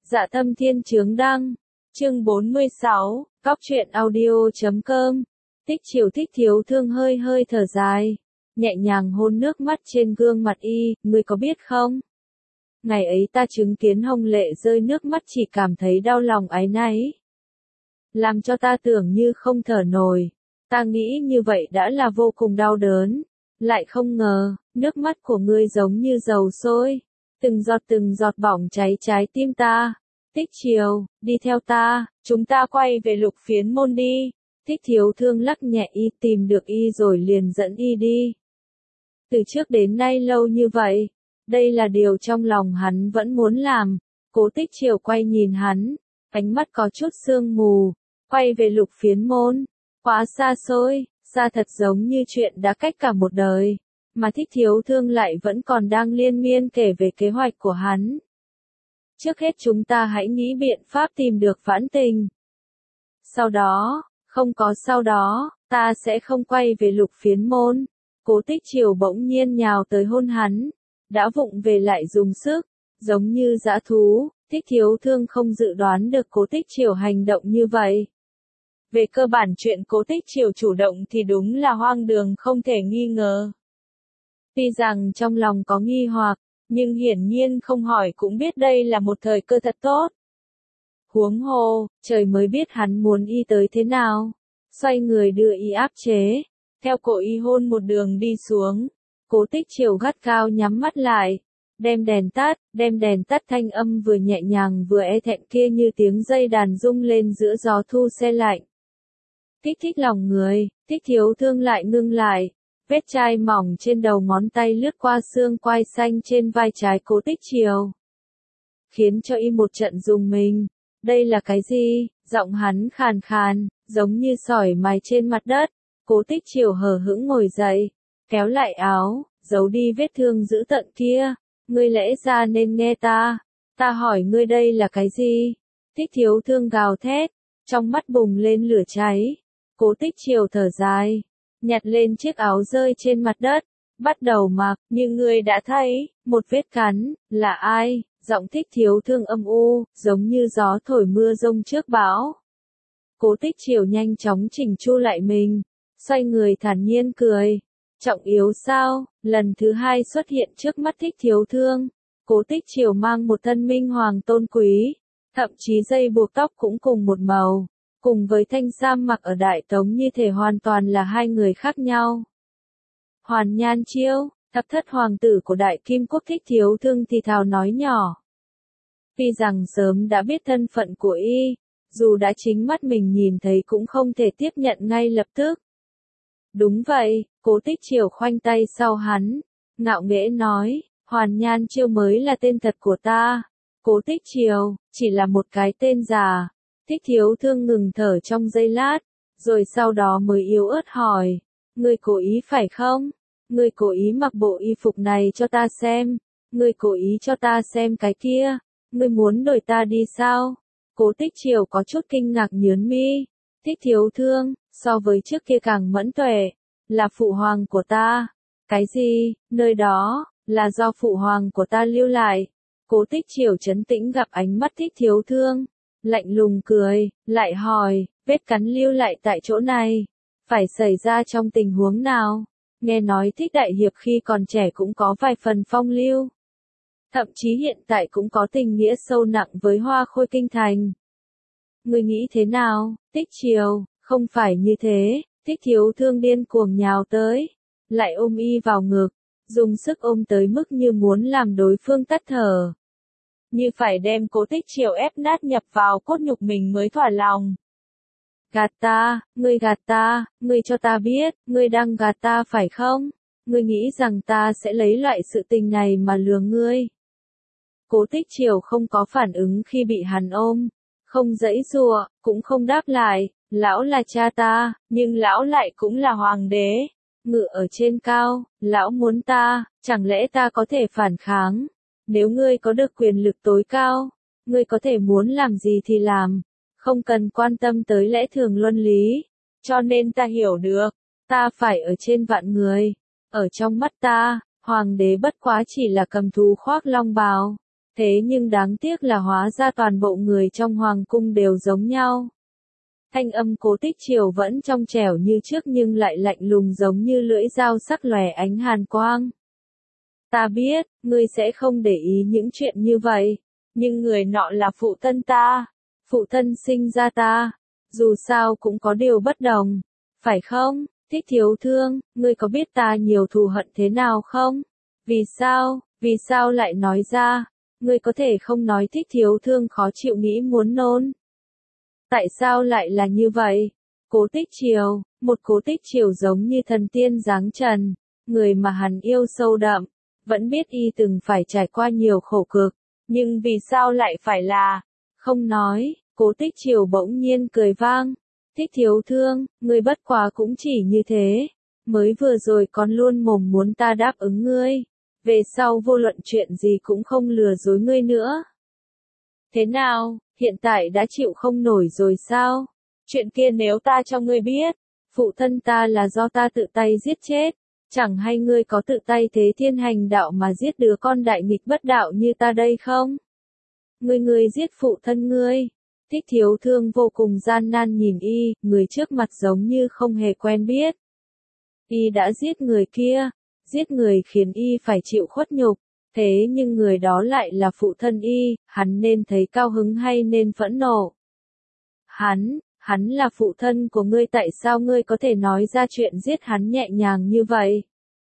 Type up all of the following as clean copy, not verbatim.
Dạ Tâm Thiên Chướng Đăng, chương 46, Cóc truyện audio.com. Tích Chiều Thích Thiếu Thương hơi hơi thở dài, nhẹ nhàng hôn nước mắt trên gương mặt y, ngươi có biết không? Ngày ấy ta chứng kiến Hồng Lệ rơi nước mắt chỉ cảm thấy đau lòng áy náy. Làm cho ta tưởng như không thở nổi, ta nghĩ như vậy đã là vô cùng đau đớn, lại không ngờ, nước mắt của ngươi giống như dầu sôi, từng giọt bỏng cháy trái tim ta. Tích Chiều, đi theo ta, chúng ta quay về Lục Phiến Môn đi. Thích Thiếu Thương lắc nhẹ y, tìm được y rồi liền dẫn y đi. Từ trước đến nay lâu như vậy, đây là điều trong lòng hắn vẫn muốn làm. Cố Tích Chiều quay nhìn hắn, ánh mắt có chút sương mù. Quay về Lục Phiến Môn, quá xa xôi, xa thật giống như chuyện đã cách cả một đời, mà Thích Thiếu Thương lại vẫn còn đang liên miên kể về kế hoạch của hắn. Trước hết chúng ta hãy nghĩ biện pháp tìm được Vãn Tình. Sau đó, không có sau đó, ta sẽ không quay về Lục Phiến Môn. Cố Tích Chiều bỗng nhiên nhào tới hôn hắn, đã vụng về lại dùng sức, giống như dã thú. Thích Thiếu Thương không dự đoán được Cố Tích Chiều hành động như vậy. Về cơ bản chuyện Cố Tích Chiều chủ động thì đúng là hoang đường không thể nghi ngờ. Tuy rằng trong lòng có nghi hoặc, nhưng hiển nhiên không hỏi cũng biết đây là một thời cơ thật tốt. Huống hồ, trời mới biết hắn muốn y tới thế nào. Xoay người đưa y áp chế, theo cổ y hôn một đường đi xuống. Cố Tích Chiều gắt gao nhắm mắt lại, đem đèn tắt thanh âm vừa nhẹ nhàng vừa e thẹn kia như tiếng dây đàn rung lên giữa gió thu se lạnh. Kích thích lòng người, Thích Thiếu Thương lại ngưng lại. Vết chai mỏng trên đầu ngón tay lướt qua xương quai xanh trên vai trái Cố Tích Chiều, khiến cho y một trận rùng mình. Đây là cái gì? Giọng hắn khàn khàn, giống như sỏi mài trên mặt đất. Cố Tích Chiều hờ hững ngồi dậy, kéo lại áo, giấu đi vết thương dữ tợn kia. Ngươi lẽ ra nên nghe ta. Ta hỏi ngươi đây là cái gì? Thích Thiếu Thương gào thét, trong mắt bùng lên lửa cháy. Cố Tích Chiều thở dài, nhặt lên chiếc áo rơi trên mặt đất, bắt đầu mặc. Như ngươi đã thấy, một vết cắn, là ai? Giọng Thích Thiếu Thương âm u, giống như gió thổi mưa rông trước bão. Cố Tích Chiều nhanh chóng chỉnh chu lại mình, xoay người thản nhiên cười. Trọng yếu sao? Lần thứ hai xuất hiện trước mắt Thích Thiếu Thương. Cố Tích Chiều mang một thân minh hoàng tôn quý, thậm chí dây buộc tóc cũng cùng một màu. Cùng với thanh sam mặc ở Đại Tống như thể hoàn toàn là hai người khác nhau. Hoàn Nhan Chiêu, thập thất hoàng tử của Đại Kim Quốc Thích Thiếu Thương thì thào nói nhỏ. Tuy rằng sớm đã biết thân phận của y, dù đã chính mắt mình nhìn thấy cũng không thể tiếp nhận ngay lập tức. Đúng vậy, Cố Tích Chiều khoanh tay sau hắn, ngạo nghễ nói, Hoàn Nhan Chiêu mới là tên thật của ta. Cố Tích Chiều, chỉ là một cái tên giả. Thích Thiếu Thương ngừng thở trong giây lát, rồi sau đó mới yếu ớt hỏi, ngươi cố ý phải không? Ngươi cố ý mặc bộ y phục này cho ta xem, ngươi cố ý cho ta xem cái kia, ngươi muốn đuổi ta đi sao? Cố Tích Chiều có chút kinh ngạc nhướng mi. Thích Thiếu Thương, so với trước kia càng mẫn tuệ, là phụ hoàng của ta. Cái gì? Nơi đó, là do phụ hoàng của ta lưu lại. Cố Tích Chiều trấn tĩnh gặp ánh mắt Thích Thiếu Thương, lạnh lùng cười, lại hỏi, vết cắn lưu lại tại chỗ này, phải xảy ra trong tình huống nào? Nghe nói Thích đại hiệp khi còn trẻ cũng có vài phần phong lưu. Thậm chí hiện tại cũng có tình nghĩa sâu nặng với Hoa Khôi Kinh Thành. Ngươi nghĩ thế nào? Tích Chiều, không phải như thế. Thích Thiếu Thương điên cuồng nhào tới, lại ôm y vào ngực, dùng sức ôm tới mức như muốn làm đối phương tắt thở. Như phải đem Cố Tích Chiều ép nát nhập vào cốt nhục mình mới thỏa lòng. Gạt ta, ngươi cho ta biết, ngươi đang gạt ta phải không? Ngươi nghĩ rằng ta sẽ lấy loại sự tình này mà lừa ngươi? Cố Tích Chiều không có phản ứng khi bị hắn ôm, không giãy giụa, cũng không đáp lại, lão là cha ta, nhưng lão lại cũng là hoàng đế, ngự ở trên cao, lão muốn ta, chẳng lẽ ta có thể phản kháng? Nếu ngươi có được quyền lực tối cao, ngươi có thể muốn làm gì thì làm, không cần quan tâm tới lẽ thường luân lý. Cho nên ta hiểu được, ta phải ở trên vạn người. Ở trong mắt ta, hoàng đế bất quá chỉ là cầm thú khoác long bào. Thế nhưng đáng tiếc là hóa ra toàn bộ người trong hoàng cung đều giống nhau. Thanh âm Cố Tích Triều vẫn trong trẻo như trước nhưng lại lạnh lùng giống như lưỡi dao sắc lòe ánh hàn quang. Ta biết, ngươi sẽ không để ý những chuyện như vậy, nhưng người nọ là phụ thân ta, phụ thân sinh ra ta, dù sao cũng có điều bất đồng, phải không? Thích Thiếu Thương, ngươi có biết ta nhiều thù hận thế nào không? Vì sao lại nói ra? Ngươi có thể không nói. Thích Thiếu Thương khó chịu nghĩ muốn nôn. Tại sao lại là như vậy? Cố Tích Triều, một Cố Tích Triều giống như thần tiên giáng trần, người mà hắn yêu sâu đậm, vẫn biết y từng phải trải qua nhiều khổ cực, nhưng vì sao lại phải là, không nói. Cố Tích Triều bỗng nhiên cười vang. Thích Thiếu Thương, ngươi bất quá cũng chỉ như thế, mới vừa rồi còn luôn mồm muốn ta đáp ứng ngươi, về sau vô luận chuyện gì cũng không lừa dối ngươi nữa. Thế nào, hiện tại đã chịu không nổi rồi sao? Chuyện kia nếu ta cho ngươi biết, phụ thân ta là do ta tự tay giết chết, chẳng hay ngươi có tự tay thế thiên hành đạo mà giết đứa con đại nghịch bất đạo như ta đây không? Ngươi giết phụ thân ngươi. Thích Thiếu Thương vô cùng gian nan nhìn y, người trước mặt giống như không hề quen biết. Y đã giết người kia, giết người khiến y phải chịu khuất nhục, thế nhưng người đó lại là phụ thân y, hắn nên thấy cao hứng hay nên phẫn nộ? Hắn là phụ thân của ngươi, tại sao ngươi có thể nói ra chuyện giết hắn nhẹ nhàng như vậy?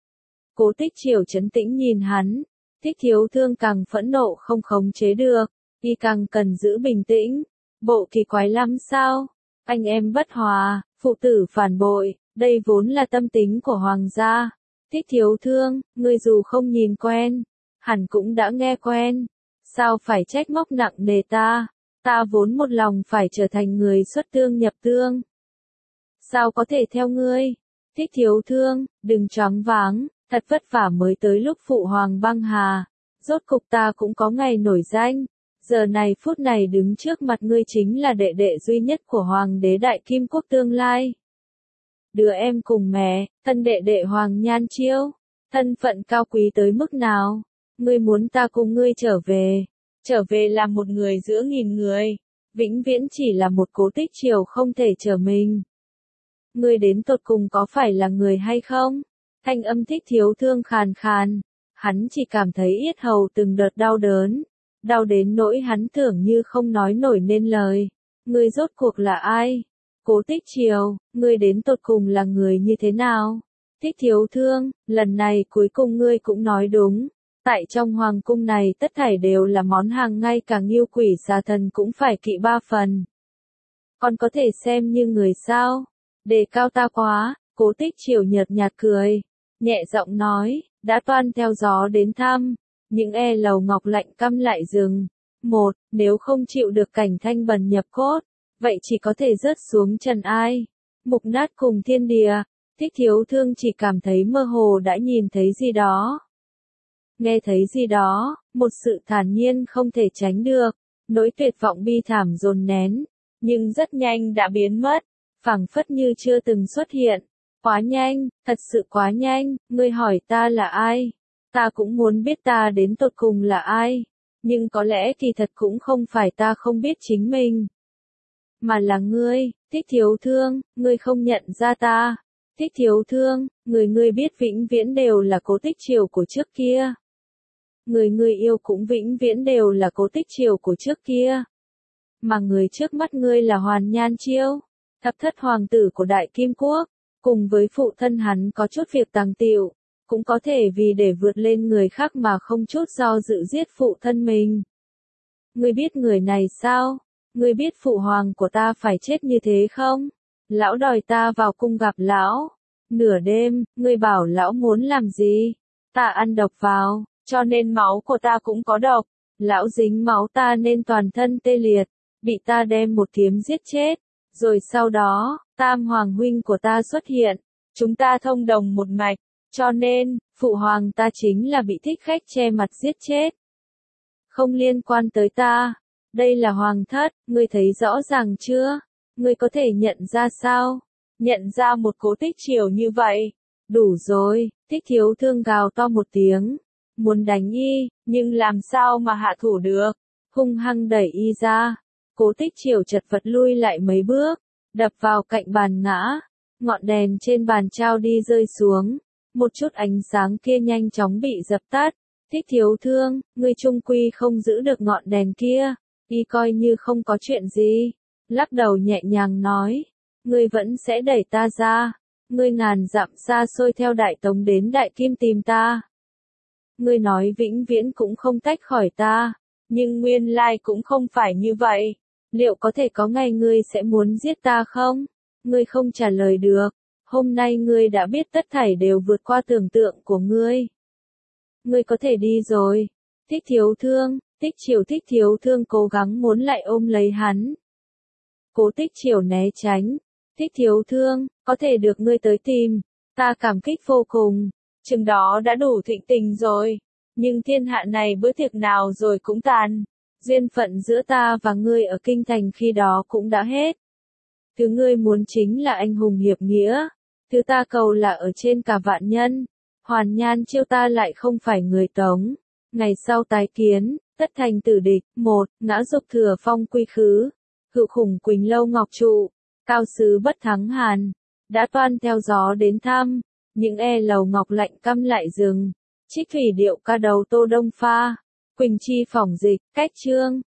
Cố Tích Triều trấn tĩnh nhìn hắn, Thích Thiếu Thương càng phẫn nộ không khống chế được, y càng cần giữ bình tĩnh. Bộ kỳ quái lắm sao? Anh em bất hòa, phụ tử phản bội, đây vốn là tâm tính của hoàng gia. Thích Thiếu Thương, ngươi dù không nhìn quen, hẳn cũng đã nghe quen. Sao phải trách móc nặng nề ta? Ta vốn một lòng phải trở thành người xuất tương nhập tương. Sao có thể theo ngươi? Thích Thiếu Thương, đừng choáng váng, thật vất vả mới tới lúc phụ hoàng băng hà. Rốt cục ta cũng có ngày nổi danh. Giờ này phút này đứng trước mặt ngươi chính là đệ đệ duy nhất của Hoàng đế Đại Kim Quốc tương lai. Đứa em cùng mẹ, thân đệ đệ Hoàng Nhan Chiêu, thân phận cao quý tới mức nào? Ngươi muốn ta cùng ngươi trở về làm một người giữa nghìn người, vĩnh viễn chỉ là một Cố Tích Triều không thể trở mình. Ngươi đến tột cùng có phải là người hay không? Thanh âm Thích Thiếu Thương khàn khàn, hắn chỉ cảm thấy yết hầu từng đợt đau đớn. Đau đến nỗi hắn tưởng như không nói nổi nên lời. Ngươi rốt cuộc là ai? Cố Tích Triều, ngươi đến tột cùng là người như thế nào? Thích Thiếu Thương, lần này cuối cùng ngươi cũng nói đúng. Tại trong hoàng cung này tất thảy đều là món hàng, ngay cả Ngưu Quỷ Xà Thần cũng phải kỵ 3 phần. Còn có thể xem như người sao? Đề cao ta quá. Cố Tích Triều nhợt nhạt cười, nhẹ giọng nói, đã toan theo gió đến thăm. Những lầu ngọc lạnh căm lại rừng. Nếu không chịu được cảnh thanh bần nhập cốt, vậy chỉ có thể rớt xuống trần ai. Mục nát cùng thiên địa. Thích Thiếu Thương chỉ cảm thấy mơ hồ đã nhìn thấy gì đó. Nghe thấy gì đó, một sự thản nhiên không thể tránh được, nỗi tuyệt vọng bi thảm dồn nén, nhưng rất nhanh đã biến mất, phảng phất như chưa từng xuất hiện. Quá nhanh, thật sự quá nhanh, ngươi hỏi ta là ai? Ta cũng muốn biết ta đến tột cùng là ai, nhưng có lẽ kỳ thật cũng không phải ta không biết chính mình, mà là ngươi. Thích Thiếu Thương, ngươi không nhận ra ta. Thích Thiếu Thương, ngươi biết vĩnh viễn đều là Cố Tích Triều của trước kia. Người yêu cũng vĩnh viễn đều là Cố Tích Triều của trước kia. Mà người trước mắt ngươi là Hoàn Nhan Chiêu, thập thất hoàng tử của Đại Kim Quốc, cùng với phụ thân hắn có chút việc tàng tiệu. Cũng có thể vì để vượt lên người khác mà không chút do dự giết phụ thân mình. Ngươi biết người này sao? Ngươi biết phụ hoàng của ta phải chết như thế không? Lão đòi ta vào cung gặp lão. Nửa đêm, ngươi bảo lão muốn làm gì? Ta ăn độc vào, cho nên máu của ta cũng có độc. Lão dính máu ta nên toàn thân tê liệt, bị ta đem một kiếm giết chết. Rồi sau đó, tam hoàng huynh của ta xuất hiện. Chúng ta thông đồng một mạch. Cho nên, phụ hoàng ta chính là bị thích khách che mặt giết chết. Không liên quan tới ta. Đây là hoàng thất, ngươi thấy rõ ràng chưa? Ngươi có thể nhận ra sao? Nhận ra một Cố Tích Triều như vậy. Đủ rồi. Thích Thiếu Thương gào to một tiếng. muốn đánh y, nhưng làm sao mà hạ thủ được, hung hăng đẩy y ra. Cố Tích Chiểu chật vật lui lại mấy bước, đập vào cạnh bàn ngã, ngọn đèn trên bàn trao đi rơi xuống, một chút ánh sáng kia nhanh chóng bị dập tắt. Thích Thiếu Thương, ngươi trung quy không giữ được ngọn đèn kia, y coi như không có chuyện gì, lắc đầu nhẹ nhàng nói, ngươi vẫn sẽ đẩy ta ra, ngươi ngàn dặm xa xôi theo Đại Tống đến Đại Kim tìm ta. Ngươi nói vĩnh viễn cũng không tách khỏi ta, nhưng nguyên lai cũng không phải như vậy, liệu có thể có ngày ngươi sẽ muốn giết ta không? Ngươi không trả lời được, hôm nay ngươi đã biết tất thảy đều vượt qua tưởng tượng của ngươi. Ngươi có thể đi rồi. Thích Thiếu Thương, Thích Thiếu Thương cố gắng muốn lại ôm lấy hắn. Cố Tích Chiểu né tránh. Thích Thiếu Thương, có thể được ngươi tới tìm, ta cảm kích vô cùng, chừng đó đã đủ thịnh tình rồi, nhưng thiên hạ này bữa tiệc nào rồi cũng tàn, duyên phận giữa ta và ngươi ở kinh thành khi đó cũng đã hết. Thứ ngươi muốn chính là anh hùng hiệp nghĩa, thứ ta cầu là ở trên cả vạn nhân, Hoàn Nhan Chiêu ta lại không phải người Tống. Ngày sau tái kiến, tất thành tử địch, một, ngã dục thừa phong quy khứ, hữu khủng Quỳnh lâu ngọc trụ, cao sứ bất thắng hàn, đã toan theo gió đến thăm, những lầu ngọc lạnh căm lại rừng, trích thủy điệu ca đầu Tô Đông Pha, Quỳnh chi phỏng dịch, cách chương.